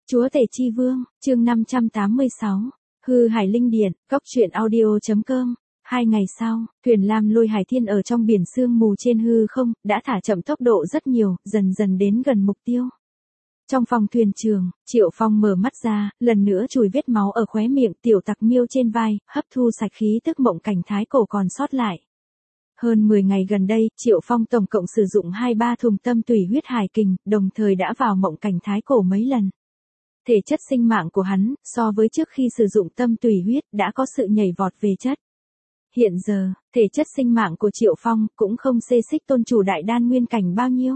Chúa Tể Chi Vương, chương 586, Hư Hải Linh Điện, Góc Truyện Audio.com. 2 ngày sau, thuyền lam lôi hải thiên ở trong biển sương mù trên hư không, đã thả chậm tốc độ rất nhiều, dần dần đến gần mục tiêu. Trong phòng thuyền trường, Triệu Phong mở mắt ra, lần nữa chùi vết máu ở khóe miệng, tiểu tặc miêu trên vai, hấp thu sạch khí tức mộng cảnh thái cổ còn sót lại. Hơn 10 ngày gần đây, Triệu Phong tổng cộng sử dụng 2-3 thùng tâm tủy huyết hải kình, đồng thời đã vào mộng cảnh thái cổ mấy lần. Thể chất sinh mạng của hắn, so với trước khi sử dụng tâm tùy huyết, đã có sự nhảy vọt về chất. Hiện giờ, thể chất sinh mạng của Triệu Phong cũng không xê xích tôn chủ đại đan nguyên cảnh bao nhiêu.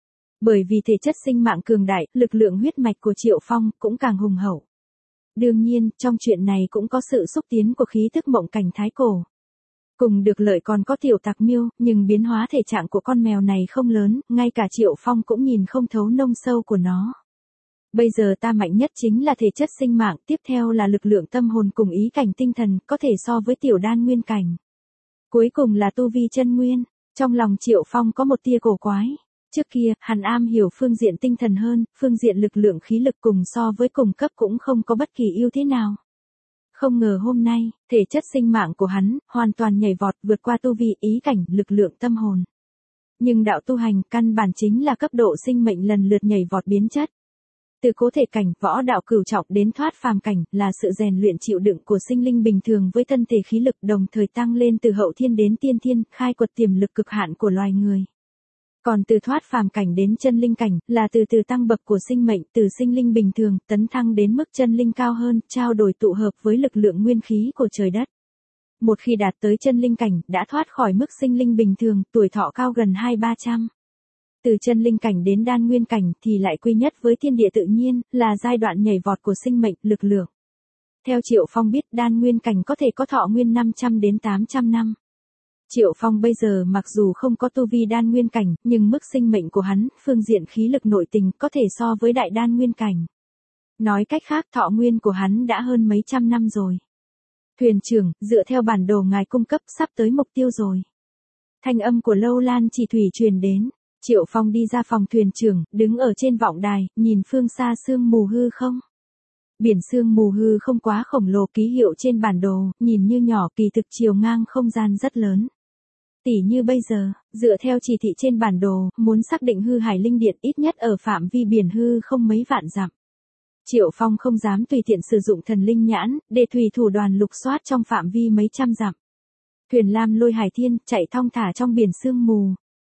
Bởi vì thể chất sinh mạng cường đại, lực lượng huyết mạch của Triệu Phong cũng càng hùng hậu. Đương nhiên, trong chuyện này cũng có sự xúc tiến của khí thức mộng cảnh thái cổ. Cùng được lợi còn có tiểu tặc miêu, nhưng biến hóa thể trạng của con mèo này không lớn, ngay cả Triệu Phong cũng nhìn không thấu nông sâu của nó. Bây giờ ta mạnh nhất chính là thể chất sinh mạng, tiếp theo là lực lượng tâm hồn cùng ý cảnh tinh thần, có thể so với tiểu đan nguyên cảnh. Cuối cùng là tu vi chân nguyên. Trong lòng Triệu Phong có một tia cổ quái. Trước kia, hắn am hiểu phương diện tinh thần hơn, phương diện lực lượng khí lực cùng so với cùng cấp cũng không có bất kỳ ưu thế nào. Không ngờ hôm nay, thể chất sinh mạng của hắn, hoàn toàn nhảy vọt vượt qua tu vi ý cảnh, lực lượng tâm hồn. Nhưng đạo tu hành, căn bản chính là cấp độ sinh mệnh lần lượt nhảy vọt biến chất. Từ cố thể cảnh, võ đạo cửu trọng đến thoát phàm cảnh, là sự rèn luyện chịu đựng của sinh linh bình thường với thân thể khí lực đồng thời tăng lên từ hậu thiên đến tiên thiên, khai quật tiềm lực cực hạn của loài người. Còn từ thoát phàm cảnh đến chân linh cảnh, là từ từ tăng bậc của sinh mệnh, từ sinh linh bình thường, tấn thăng đến mức chân linh cao hơn, trao đổi tụ hợp với lực lượng nguyên khí của trời đất. Một khi đạt tới chân linh cảnh, đã thoát khỏi mức sinh linh bình thường, tuổi thọ cao gần 200-300. Từ chân linh cảnh đến đan nguyên cảnh thì lại quy nhất với thiên địa tự nhiên, là giai đoạn nhảy vọt của sinh mệnh, lực lượng. Theo Triệu Phong biết, đan nguyên cảnh có thể có thọ nguyên 500 đến 800 năm. Triệu Phong bây giờ mặc dù không có tu vi đan nguyên cảnh, nhưng mức sinh mệnh của hắn, phương diện khí lực nội tình có thể so với đại đan nguyên cảnh. Nói cách khác, thọ nguyên của hắn đã hơn mấy trăm năm rồi. Thuyền trưởng, dựa theo bản đồ ngài cung cấp, sắp tới mục tiêu rồi. Thanh âm của Lâu Lan Chỉ Thủy truyền đến. Triệu Phong đi ra phòng thuyền trưởng, đứng ở trên vọng đài, nhìn phương xa sương mù hư không. Biển sương mù hư không quá khổng lồ, ký hiệu trên bản đồ, nhìn như nhỏ, kỳ thực chiều ngang không gian rất lớn. Tỉ như bây giờ, dựa theo chỉ thị trên bản đồ, muốn xác định hư hải linh điện ít nhất ở phạm vi biển hư không mấy vạn dặm. Triệu Phong không dám tùy tiện sử dụng thần linh nhãn, để thủy thủ đoàn lục soát trong phạm vi mấy trăm dặm. Thuyền lam lôi hải thiên, chạy thong thả trong biển sương mù.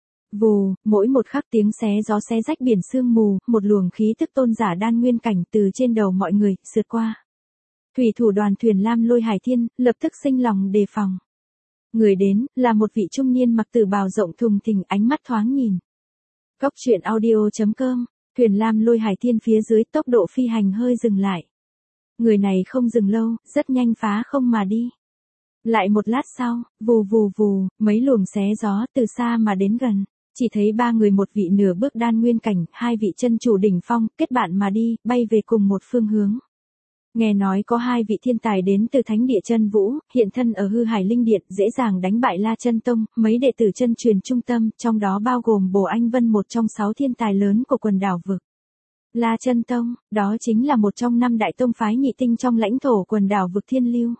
Vù, mỗi một khắc tiếng xé gió xé rách biển sương mù, một luồng khí tức tôn giả đan nguyên cảnh từ trên đầu mọi người, sượt qua. Thủy thủ đoàn thuyền lam lôi hải thiên, lập tức sinh lòng đề phòng. Người đến, là một vị trung niên mặc tử bào rộng thùng thình, ánh mắt thoáng nhìn. Góc truyện audio.com, thuyền lam lôi hải thiên phía dưới, tốc độ phi hành hơi dừng lại. Người này không dừng lâu, rất nhanh phá không mà đi. Lại một lát sau, vù vù vù, mấy luồng xé gió từ xa mà đến gần. Chỉ thấy 3 người, một vị nửa bước đan nguyên cảnh, 2 vị chân chủ đỉnh phong, kết bạn mà đi, bay về cùng một phương hướng. Nghe nói có 2 vị thiên tài đến từ thánh địa chân vũ, hiện thân ở hư hải linh điện, dễ dàng đánh bại La Chân Tông, mấy đệ tử chân truyền trung tâm, trong đó bao gồm Bồ Anh Vân, một trong 6 thiên tài lớn của quần đảo vực. La Chân Tông, đó chính là một trong 5 đại tông phái nhị tinh trong lãnh thổ quần đảo vực Thiên Lưu.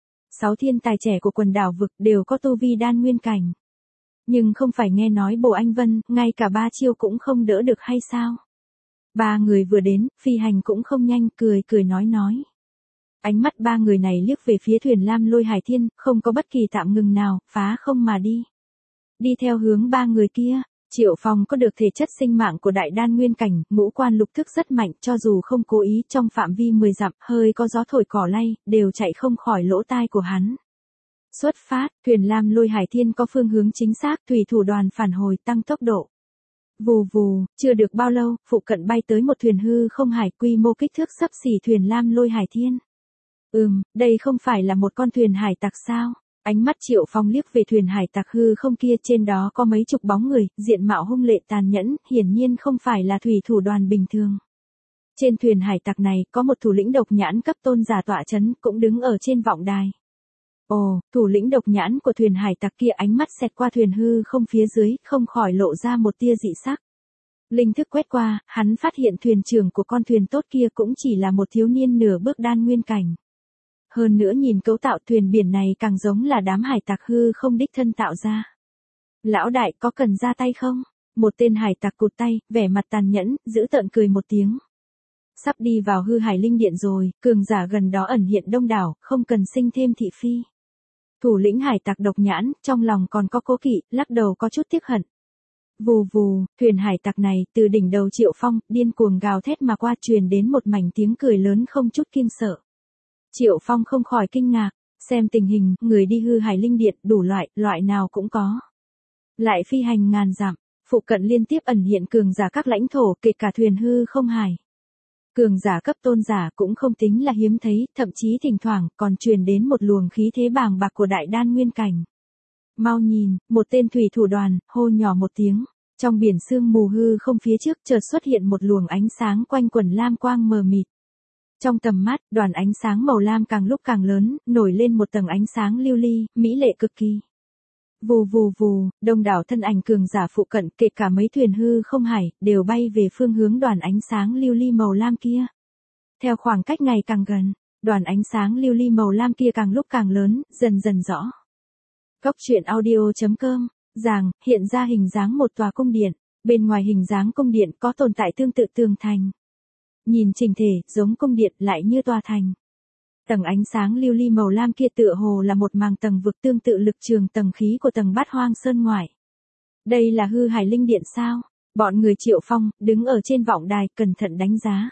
6 thiên tài trẻ của quần đảo vực đều có tu vi đan nguyên cảnh. Nhưng không phải nghe nói Bồ Anh Vân, ngay cả 3 chiêu cũng không đỡ được hay sao? 3 người vừa đến, phi hành cũng không nhanh, cười nói. Ánh mắt 3 người này liếc về phía thuyền lam lôi hải thiên, không có bất kỳ tạm ngừng nào, phá không mà đi. Đi theo hướng 3 người kia, Triệu Phong có được thể chất sinh mạng của đại đan nguyên cảnh, ngũ quan lục thức rất mạnh, cho dù không cố ý, trong phạm vi 10 dặm, hơi có gió thổi cỏ lay, đều chạy không khỏi lỗ tai của hắn. Xuất phát, thuyền lam lôi hải thiên có phương hướng chính xác, thủy thủ đoàn phản hồi, tăng tốc độ. Vù vù, chưa được bao lâu, phụ cận bay tới một thuyền hư không hải, quy mô kích thước xấp xỉ thuyền lam lôi hải thiên. Đây không phải là một con thuyền hải tặc sao? Ánh mắt Triệu Phong liếc về thuyền hải tặc hư không kia, trên đó có mấy chục bóng người, diện mạo hung lệ tàn nhẫn, hiển nhiên không phải là thủy thủ đoàn bình thường. Trên thuyền hải tặc này, có một thủ lĩnh độc nhãn cấp tôn giả tọa chấn, cũng đứng ở trên vọng đài. Ồ, thủ lĩnh độc nhãn của thuyền hải tặc kia ánh mắt xẹt qua thuyền hư không phía dưới, không khỏi lộ ra một tia dị sắc. Linh thức quét qua, hắn phát hiện thuyền trưởng của con thuyền tốt kia cũng chỉ là một thiếu niên nửa bước đan nguyên cảnh. Hơn nữa nhìn cấu tạo thuyền biển này càng giống là đám hải tặc hư không đích thân tạo ra. Lão đại có cần ra tay không? Một tên hải tặc cụt tay, vẻ mặt tàn nhẫn, giữ tợn cười một tiếng. Sắp đi vào hư hải linh điện rồi, cường giả gần đó ẩn hiện đông đảo, không cần sinh thêm thị phi. Thủ lĩnh hải tặc độc nhãn, trong lòng còn có cố kỵ, lắc đầu có chút tiếc hận. Vù vù, thuyền hải tặc này từ đỉnh đầu Triệu Phong, điên cuồng gào thét mà qua truyền đến một mảnh tiếng cười lớn không chút kinh sợ. Triệu Phong không khỏi kinh ngạc, xem tình hình, người đi hư hải linh điện đủ loại nào cũng có. Lại phi hành ngàn dặm, phụ cận liên tiếp ẩn hiện cường giả các lãnh thổ kể cả thuyền hư không hải. Cường giả cấp tôn giả cũng không tính là hiếm thấy, thậm chí thỉnh thoảng còn truyền đến một luồng khí thế bàng bạc của đại đan nguyên cảnh. Mau nhìn, một tên thủy thủ đoàn, hô nhỏ một tiếng. Trong biển sương mù hư không phía trước chợt xuất hiện một luồng ánh sáng quanh quẩn lam quang mờ mịt. Trong tầm mắt, đoàn ánh sáng màu lam càng lúc càng lớn, nổi lên một tầng ánh sáng lưu ly, mỹ lệ cực kỳ. Vù vù vù, đông đảo thân ảnh cường giả phụ cận kể cả mấy thuyền hư không hải, đều bay về phương hướng đoàn ánh sáng lưu ly màu lam kia. Theo khoảng cách ngày càng gần, đoàn ánh sáng lưu ly màu lam kia càng lúc càng lớn, dần dần rõ. Góc truyện audio.com, Giàng, hiện ra hình dáng một tòa cung điện, bên ngoài hình dáng cung điện có tồn tại tương tự tường thành. Nhìn chỉnh thể, giống cung điện lại như tòa thành. Tầng ánh sáng lưu ly màu lam kia tựa hồ là một màng tầng vực tương tự lực trường tầng khí của tầng Bát Hoang Sơn ngoại. Đây là hư hải linh điện sao? Bọn người Triệu Phong, đứng ở trên vọng đài, cẩn thận đánh giá.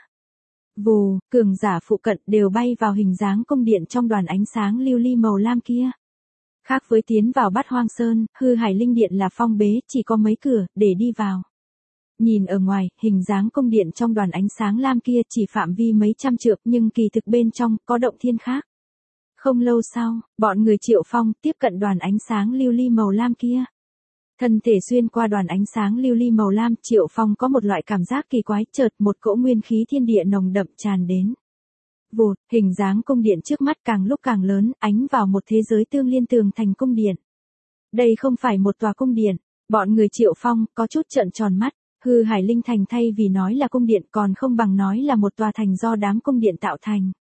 Vù, cường giả phụ cận đều bay vào hình dáng cung điện trong đoàn ánh sáng lưu ly màu lam kia. Khác với tiến vào Bát Hoang Sơn, hư hải linh điện là phong bế, chỉ có mấy cửa, để đi vào. Nhìn ở ngoài, hình dáng cung điện trong đoàn ánh sáng lam kia chỉ phạm vi mấy trăm trượng nhưng kỳ thực bên trong có động thiên khác. Không lâu sau, bọn người Triệu Phong tiếp cận đoàn ánh sáng lưu ly màu lam kia. Thân thể xuyên qua đoàn ánh sáng lưu ly màu lam, Triệu Phong có một loại cảm giác kỳ quái, chợt một cỗ nguyên khí thiên địa nồng đậm tràn đến. Vụt, hình dáng cung điện trước mắt càng lúc càng lớn, ánh vào một thế giới tương liên tường thành cung điện. Đây không phải một tòa cung điện, bọn người Triệu Phong có chút trợn tròn mắt. Hư hải linh thành thay vì nói là cung điện còn không bằng nói là một tòa thành do đám cung điện tạo thành.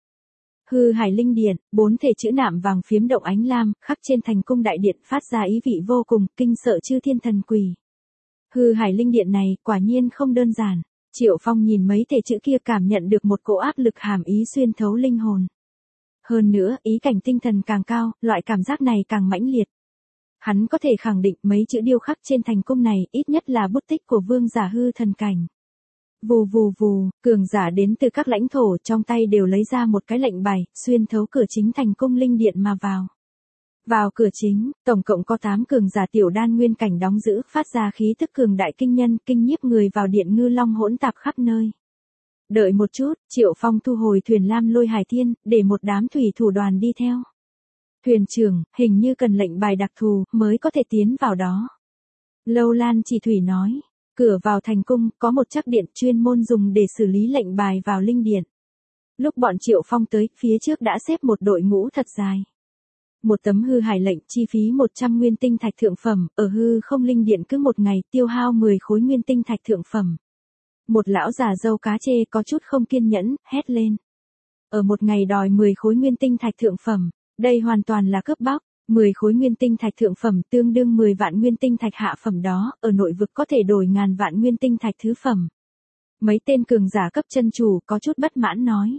Hư hải linh điện, 4 thể chữ nạm vàng phiếm động ánh lam, khắc trên thành cung đại điện phát ra ý vị vô cùng, kinh sợ chư thiên thần quỷ. Hư hải linh điện này quả nhiên không đơn giản. Triệu Phong nhìn mấy thể chữ kia cảm nhận được một cỗ áp lực hàm ý xuyên thấu linh hồn. Hơn nữa, ý cảnh tinh thần càng cao, loại cảm giác này càng mãnh liệt. Hắn có thể khẳng định mấy chữ điêu khắc trên thành cung này ít nhất là bút tích của vương giả hư thần cảnh. Vù vù vù, cường giả đến từ các lãnh thổ trong tay đều lấy ra một cái lệnh bài, xuyên thấu cửa chính thành cung linh điện mà vào. Vào cửa chính, tổng cộng có 8 cường giả tiểu đan nguyên cảnh đóng giữ, phát ra khí tức cường đại kinh nhân, kinh nhiếp người vào điện ngư long hỗn tạp khắp nơi. Đợi một chút, Triệu Phong thu hồi thuyền lam lôi hải thiên, để một đám thủy thủ đoàn đi theo. Thuyền trưởng, hình như cần lệnh bài đặc thù, mới có thể tiến vào đó. Lâu Lan Chỉ Thủy nói, cửa vào thành cung, có một chắc điện chuyên môn dùng để xử lý lệnh bài vào linh điện. Lúc bọn Triệu Phong tới, phía trước đã xếp một đội ngũ thật dài. Một tấm hư hải lệnh chi phí 100 nguyên tinh thạch thượng phẩm, ở hư không linh điện cứ một ngày tiêu hao 10 khối nguyên tinh thạch thượng phẩm. Một lão già râu cá chê có chút không kiên nhẫn, hét lên. Ở một ngày đòi 10 khối nguyên tinh thạch thượng phẩm. Đây hoàn toàn là cướp bóc, 10 khối nguyên tinh thạch thượng phẩm tương đương 10 vạn nguyên tinh thạch hạ phẩm đó, ở nội vực có thể đổi ngàn vạn nguyên tinh thạch thứ phẩm. Mấy tên cường giả cấp chân chủ có chút bất mãn nói.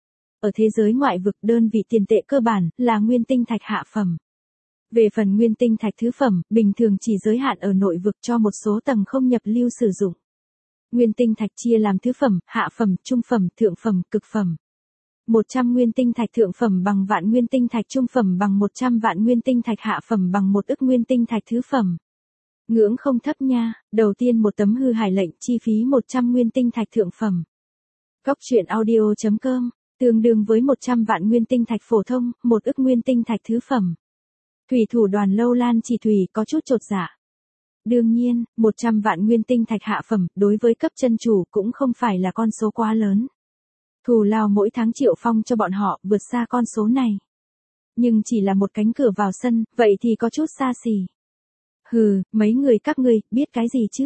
Ở thế giới ngoại vực đơn vị tiền tệ cơ bản là nguyên tinh thạch hạ phẩm. Về phần nguyên tinh thạch thứ phẩm, bình thường chỉ giới hạn ở nội vực cho một số tầng không nhập lưu sử dụng. Nguyên tinh thạch chia làm thứ phẩm, hạ phẩm, trung phẩm, thượng phẩm, cực phẩm. 100 nguyên tinh thạch thượng phẩm bằng vạn nguyên tinh thạch trung phẩm bằng 100 vạn nguyên tinh thạch hạ phẩm bằng 1 ức nguyên tinh thạch thứ phẩm. Ngưỡng không thấp nha, đầu tiên một tấm hư hải lệnh chi phí 100 nguyên tinh thạch thượng phẩm. Góc truyện audio.com, tương đương với 100 vạn nguyên tinh thạch phổ thông, 1 ức nguyên tinh thạch thứ phẩm. Thủy thủ đoàn Lâu Lan Chỉ Thủy có chút chột dạ. Đương nhiên, 100 vạn nguyên tinh thạch hạ phẩm, đối với cấp chân chủ cũng không phải là con số quá lớn. Thù lao mỗi tháng Triệu Phong cho bọn họ vượt xa con số này. Nhưng chỉ là một cánh cửa vào sân, vậy thì có chút xa xỉ. Hừ, mấy người các ngươi, biết cái gì chứ?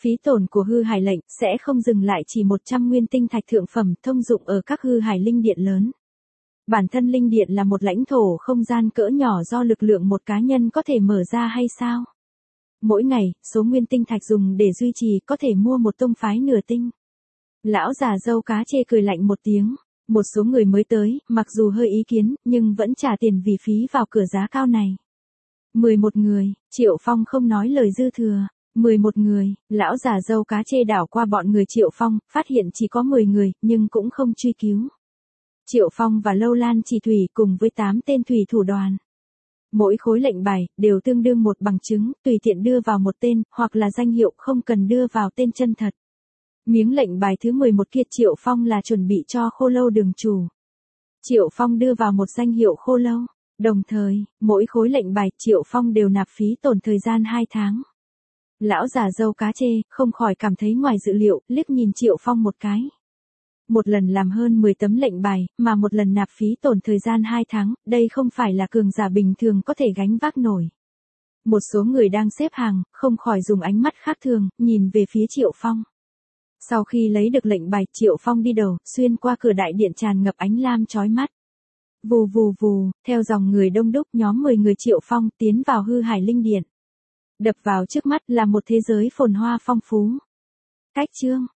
Phí tổn của hư hải lệnh sẽ không dừng lại chỉ 100 nguyên tinh thạch thượng phẩm thông dụng ở các hư hải linh điện lớn. Bản thân linh điện là một lãnh thổ không gian cỡ nhỏ do lực lượng một cá nhân có thể mở ra hay sao? Mỗi ngày, số nguyên tinh thạch dùng để duy trì có thể mua một tông phái nửa tinh. Lão già dâu cá chê cười lạnh một tiếng. Một số người mới tới, mặc dù hơi ý kiến, nhưng vẫn trả tiền vì phí vào cửa giá cao này. 11 người, Triệu Phong không nói lời dư thừa. 11 người, lão già dâu cá chê đảo qua bọn người Triệu Phong, phát hiện chỉ có 10 người, nhưng cũng không truy cứu. Triệu Phong và Lâu Lan Chỉ Thủy cùng với 8 tên thủy thủ đoàn. Mỗi khối lệnh bài, đều tương đương một bằng chứng, tùy tiện đưa vào một tên, hoặc là danh hiệu không cần đưa vào tên chân thật. Miếng lệnh bài thứ 11 kia Triệu Phong là chuẩn bị cho Khô Lâu đường chủ. Triệu Phong đưa vào một danh hiệu Khô Lâu. Đồng thời, mỗi khối lệnh bài Triệu Phong đều nạp phí tổn thời gian 2 tháng. Lão già dâu cá chê, không khỏi cảm thấy ngoài dự liệu, liếc nhìn Triệu Phong một cái. Một lần làm hơn 10 tấm lệnh bài, mà một lần nạp phí tổn thời gian 2 tháng, đây không phải là cường giả bình thường có thể gánh vác nổi. Một số người đang xếp hàng, không khỏi dùng ánh mắt khác thường, nhìn về phía Triệu Phong. Sau khi lấy được lệnh bài, Triệu Phong đi đầu, xuyên qua cửa đại điện tràn ngập ánh lam chói mắt. Vù vù vù, theo dòng người đông đúc nhóm 10 người Triệu Phong tiến vào hư hải linh điện. Đập vào trước mắt là một thế giới phồn hoa phong phú. Cách chương